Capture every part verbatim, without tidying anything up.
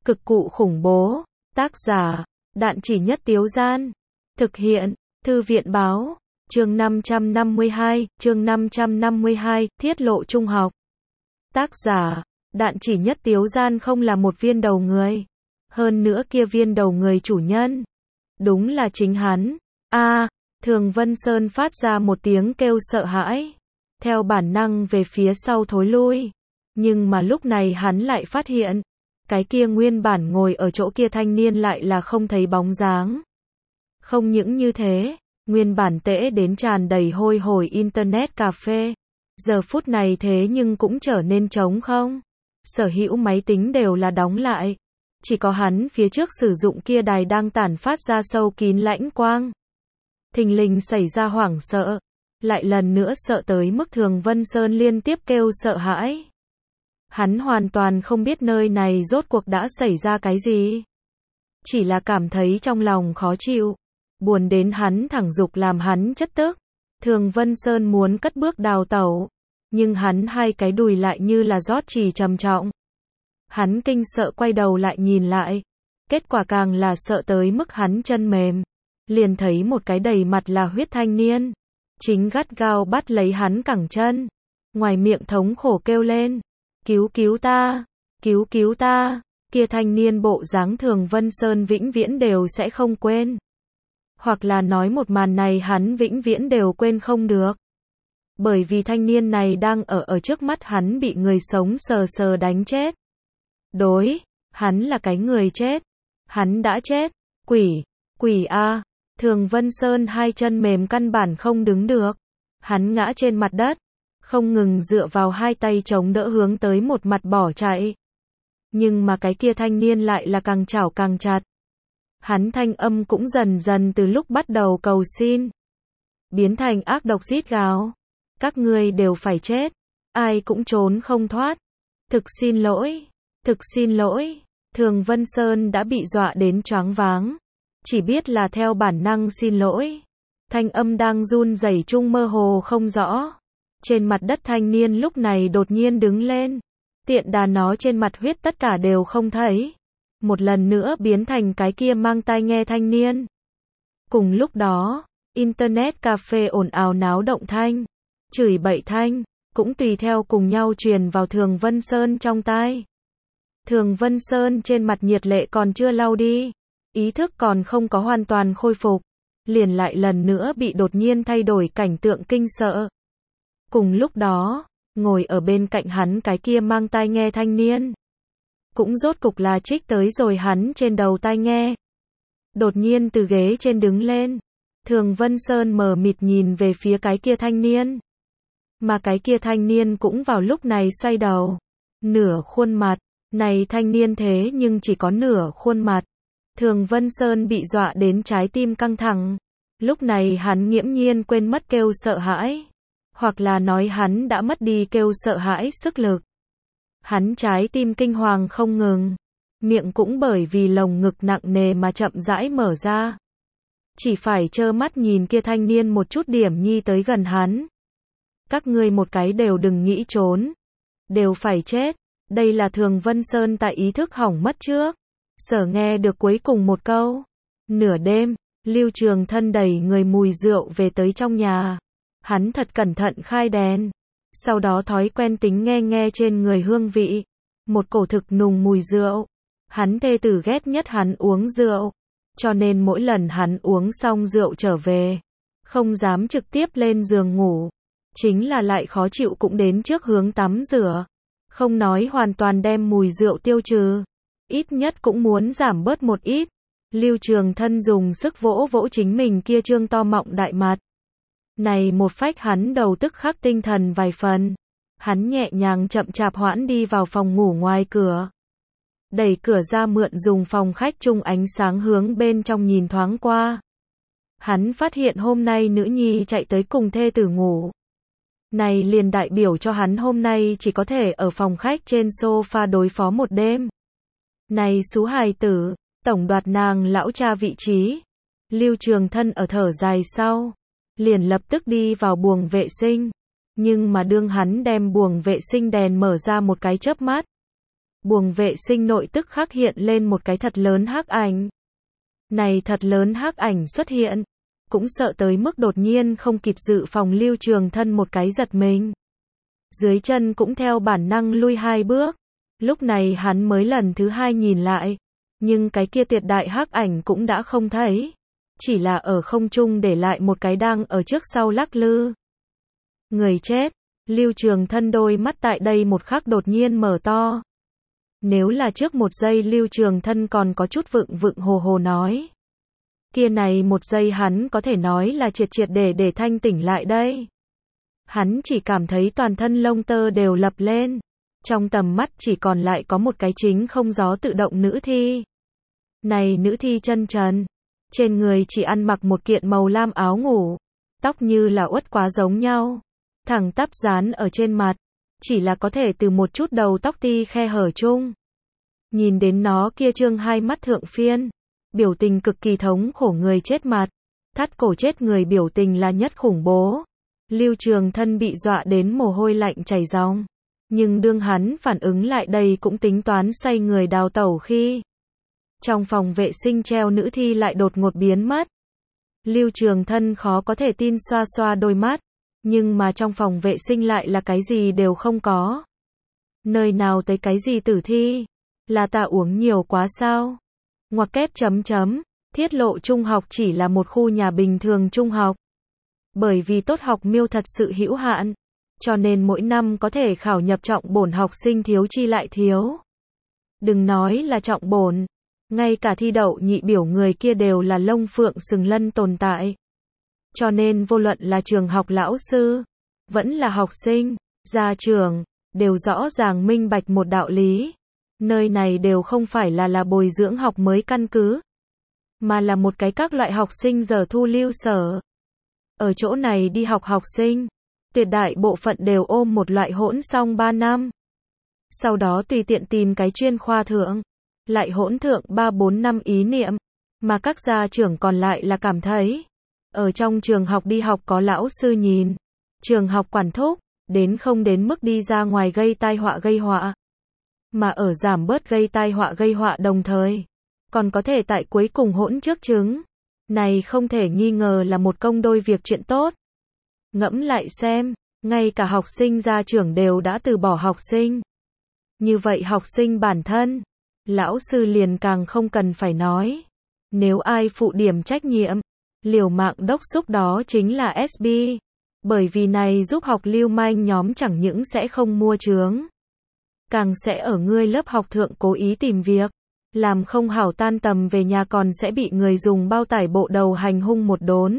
Cực cụ khủng bố. Tác giả, Đạn Chỉ Nhất Tiếu Gian. Thực hiện, Thư viện Báo. Chương năm trăm năm mươi hai, chương năm trăm năm mươi hai, Thiết lộ trung học. Tác giả, Đạn Chỉ Nhất Tiếu Gian không là một viên đầu người. Hơn nữa kia viên đầu người chủ nhân. Đúng là chính hắn. A, Thường Vân Sơn phát ra một tiếng kêu sợ hãi. Theo bản năng về phía sau thối lui. Nhưng mà lúc này hắn lại phát hiện. Cái kia nguyên bản ngồi ở chỗ kia thanh niên lại là không thấy bóng dáng. Không những như thế, nguyên bản tễ đến tràn đầy hôi hổi internet cà phê. Giờ phút này thế nhưng cũng trở nên trống không. Sở hữu máy tính đều là đóng lại. Chỉ có hắn phía trước sử dụng kia đài đang tản phát ra sâu kín lãnh quang. Thình lình xảy ra hoảng sợ. Lại lần nữa sợ tới mức Thường Vân Sơn liên tiếp kêu sợ hãi. Hắn hoàn toàn không biết nơi này rốt cuộc đã xảy ra cái gì. Chỉ là cảm thấy trong lòng khó chịu. Buồn đến hắn thẳng dục làm hắn chất tức. Thường Vân Sơn muốn cất bước đào tẩu. Nhưng hắn hai cái đùi lại như là rót trì trầm trọng. Hắn kinh sợ quay đầu lại nhìn lại. Kết quả càng là sợ tới mức hắn chân mềm. Liền thấy một cái đầy mặt là huyết thanh niên. Chính gắt gao bắt lấy hắn cẳng chân. Ngoài miệng thống khổ kêu lên. Cứu cứu ta, cứu cứu ta, kia thanh niên bộ dáng Thường Vân Sơn vĩnh viễn đều sẽ không quên. Hoặc là nói một màn này hắn vĩnh viễn đều quên không được. Bởi vì thanh niên này đang ở ở trước mắt hắn bị người sống sờ sờ đánh chết. Đối, hắn là cái người chết. Hắn đã chết, quỷ, quỷ a. Thường Vân Sơn hai chân mềm căn bản không đứng được. Hắn ngã trên mặt đất. Không ngừng dựa vào hai tay chống đỡ hướng tới một mặt bỏ chạy. Nhưng mà cái kia thanh niên lại là càng chảo càng chặt. Hắn thanh âm cũng dần dần từ lúc bắt đầu cầu xin. Biến thành ác độc rít gào. Các ngươi đều phải chết. Ai cũng trốn không thoát. Thực xin lỗi. Thực xin lỗi. Thường Vân Sơn đã bị dọa đến choáng váng. Chỉ biết là theo bản năng xin lỗi. Thanh âm đang run rẩy chung mơ hồ không rõ. Trên mặt đất thanh niên lúc này đột nhiên đứng lên. Tiện đà nó trên mặt huyết tất cả đều không thấy. Một lần nữa biến thành cái kia mang tai nghe thanh niên. Cùng lúc đó, internet cà phê ồn ào náo động thanh. Chửi bậy thanh, cũng tùy theo cùng nhau truyền vào Thường Vân Sơn trong tai. Thường Vân Sơn trên mặt nhiệt lệ còn chưa lau đi. Ý thức còn không có hoàn toàn khôi phục. Liền lại lần nữa bị đột nhiên thay đổi cảnh tượng kinh sợ. Cùng lúc đó, ngồi ở bên cạnh hắn cái kia mang tai nghe thanh niên. Cũng rốt cục là trích tới rồi hắn trên đầu tai nghe. Đột nhiên từ ghế trên đứng lên. Thường Vân Sơn mờ mịt nhìn về phía cái kia thanh niên. Mà cái kia thanh niên cũng vào lúc này xoay đầu. Nửa khuôn mặt. Này thanh niên thế nhưng chỉ có nửa khuôn mặt. Thường Vân Sơn bị dọa đến trái tim căng thẳng. Lúc này hắn nghiễm nhiên quên mất kêu sợ hãi. Hoặc là nói hắn đã mất đi kêu sợ hãi sức lực. Hắn trái tim kinh hoàng không ngừng. Miệng cũng bởi vì lồng ngực nặng nề mà chậm rãi mở ra. Chỉ phải trơ mắt nhìn kia thanh niên một chút điểm nhi tới gần hắn. Các ngươi một cái đều đừng nghĩ trốn. Đều phải chết. Đây là Thường Vân Sơn tại ý thức hỏng mất trước. Sở nghe được cuối cùng một câu. Nửa đêm, Lưu Trường Thân đẩy người mùi rượu về tới trong nhà. Hắn thật cẩn thận khai đèn. Sau đó thói quen tính nghe nghe trên người hương vị. Một cổ thực nùng mùi rượu. Hắn thê tử ghét nhất hắn uống rượu. Cho nên mỗi lần hắn uống xong rượu trở về. Không dám trực tiếp lên giường ngủ. Chính là lại khó chịu cũng đến trước hướng tắm rửa. Không nói hoàn toàn đem mùi rượu tiêu trừ. Ít nhất cũng muốn giảm bớt một ít. Lưu Trường Thân dùng sức vỗ vỗ chính mình kia trương to mọng đại mặt. Này một phách hắn đầu tức khắc tinh thần vài phần. Hắn nhẹ nhàng chậm chạp hoãn đi vào phòng ngủ ngoài cửa. Đẩy cửa ra mượn dùng phòng khách chung ánh sáng hướng bên trong nhìn thoáng qua. Hắn phát hiện hôm nay nữ nhi chạy tới cùng thê tử ngủ. Này liền đại biểu cho hắn hôm nay chỉ có thể ở phòng khách trên sofa đối phó một đêm. Này xú hài tử, tổng đoạt nàng lão cha vị trí. Lưu Trường Thân ở thở dài sau. Liền lập tức đi vào buồng vệ sinh. Nhưng mà đương hắn đem buồng vệ sinh đèn mở ra một cái chớp mắt. buồng vệ sinh nội tức khắc hiện lên một cái thật lớn hắc ảnh. Này thật lớn hắc ảnh xuất hiện, cũng sợ tới mức đột nhiên không kịp dự phòng Lưu Trường Thân một cái giật mình. Dưới chân cũng theo bản năng lui hai bước. Lúc này hắn mới lần thứ hai nhìn lại, nhưng cái kia tuyệt đại hắc ảnh cũng đã không thấy, chỉ là ở không trung để lại một cái đang ở trước sau lắc lư. Người chết, Lưu Trường Thân đôi mắt tại đây một khắc đột nhiên mở to. Nếu là trước một giây Lưu Trường Thân còn có chút vựng vựng hồ hồ nói. Kia này một giây hắn có thể nói là triệt triệt để để thanh tỉnh lại đây. Hắn chỉ cảm thấy toàn thân lông tơ đều lập lên. Trong tầm mắt chỉ còn lại có một cái chính không gió tự động nữ thi. Này nữ thi chân trần. Trên người chỉ ăn mặc một kiện màu lam áo ngủ. Tóc như là uất quá giống nhau. Thẳng tắp dán ở trên mặt. Chỉ là có thể từ một chút đầu tóc ti khe hở chung. Nhìn đến nó kia trương hai mắt thượng phiên. Biểu tình cực kỳ thống khổ người chết mặt. Thắt cổ chết người biểu tình là nhất khủng bố. Lưu Trường Thân bị dọa đến mồ hôi lạnh chảy ròng. Nhưng đương hắn phản ứng lại đây cũng tính toán xoay người đào tẩu khi. Trong phòng vệ sinh treo nữ thi lại đột ngột biến mất. Lưu Trường Thân khó có thể tin xoa xoa đôi mắt. Nhưng mà trong phòng vệ sinh lại là cái gì đều không có. Nơi nào tới cái gì tử thi? Là ta uống nhiều quá sao? Ngoặc kép chấm chấm. Thiết Lộ Trung học chỉ là một khu nhà bình thường trung học. Bởi vì tốt học miêu thật sự hữu hạn. Cho nên mỗi năm có thể khảo nhập trọng bổn học sinh thiếu chi lại thiếu. Đừng nói là trọng bổn. Ngay cả thi đậu nhị biểu người kia đều là lông phượng sừng lân tồn tại. Cho nên vô luận là trường học lão sư, vẫn là học sinh, gia trưởng, đều rõ ràng minh bạch một đạo lý. Nơi này đều không phải là là bồi dưỡng học mới căn cứ, mà là một cái các loại học sinh giờ thu lưu sở. Ở chỗ này đi học học sinh, tuyệt đại bộ phận đều ôm một loại hỗn xong ba năm. Sau đó tùy tiện tìm cái chuyên khoa thượng, lại hỗn thượng ba bốn năm ý niệm, mà các gia trưởng còn lại là cảm thấy, ở trong trường học đi học có lão sư nhìn, trường học quản thúc, đến không đến mức đi ra ngoài gây tai họa gây họa. Mà ở giảm bớt gây tai họa gây họa đồng thời, còn có thể tại cuối cùng hỗn trước chứng. Này không thể nghi ngờ là một công đôi việc chuyện tốt. Ngẫm lại xem, ngay cả học sinh gia trưởng đều đã từ bỏ học sinh. Như vậy học sinh bản thân, lão sư liền càng không cần phải nói. Nếu ai phụ điểm trách nhiệm, liều mạng đốc xúc đó chính là ét bê. Bởi vì này giúp học lưu manh nhóm chẳng những sẽ không mua chướng, càng sẽ ở ngươi lớp học thượng cố ý tìm việc. Làm không hảo tan tầm về nhà còn sẽ bị người dùng bao tải bộ đầu hành hung một đốn.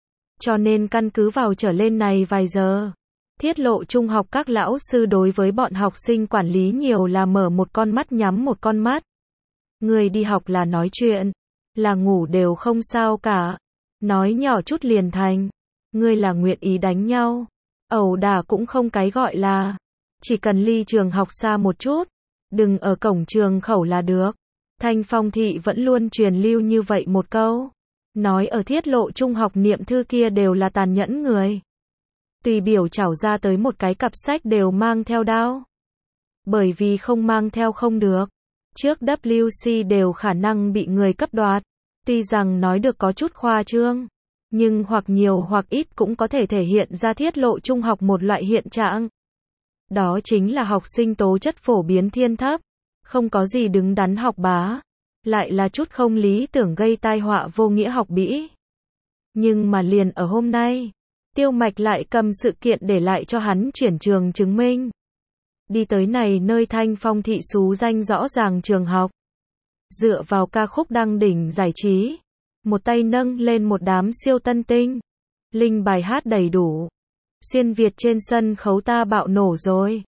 Cho nên căn cứ vào trở lên này vài giờ, Thiết Lộ Trung học các lão sư đối với bọn học sinh quản lý nhiều là mở một con mắt nhắm một con mắt. Người đi học là nói chuyện, là ngủ đều không sao cả. Nói nhỏ chút liền thành. Ngươi là nguyện ý đánh nhau, ẩu đả cũng không cái gọi là. Chỉ cần ly trường học xa một chút, đừng ở cổng trường khẩu là được. Thanh Phong thị vẫn luôn truyền lưu như vậy một câu. Nói ở Thiết Lộ Trung học niệm thư kia đều là tàn nhẫn người. Tùy biểu trảo ra tới một cái cặp sách đều mang theo đao. Bởi vì không mang theo không được. Trước W C đều khả năng bị người cấp đoạt. Tuy rằng nói được có chút khoa trương, nhưng hoặc nhiều hoặc ít cũng có thể thể hiện ra Thiết Lộ Trung học một loại hiện trạng. Đó chính là học sinh tố chất phổ biến thiên thấp. Không có gì đứng đắn học bá, lại là chút không lý tưởng gây tai họa vô nghĩa học bỉ. Nhưng mà liền ở hôm nay, Tiêu Mạch lại cầm sự kiện để lại cho hắn chuyển trường chứng minh. Đi tới này nơi Thanh Phong thị xú danh rõ ràng trường học. Dựa vào ca khúc đăng đỉnh giải trí, một tay nâng lên một đám siêu tân tinh. Linh bài hát đầy đủ. Xuyên Việt trên sân khấu ta bạo nổ rồi.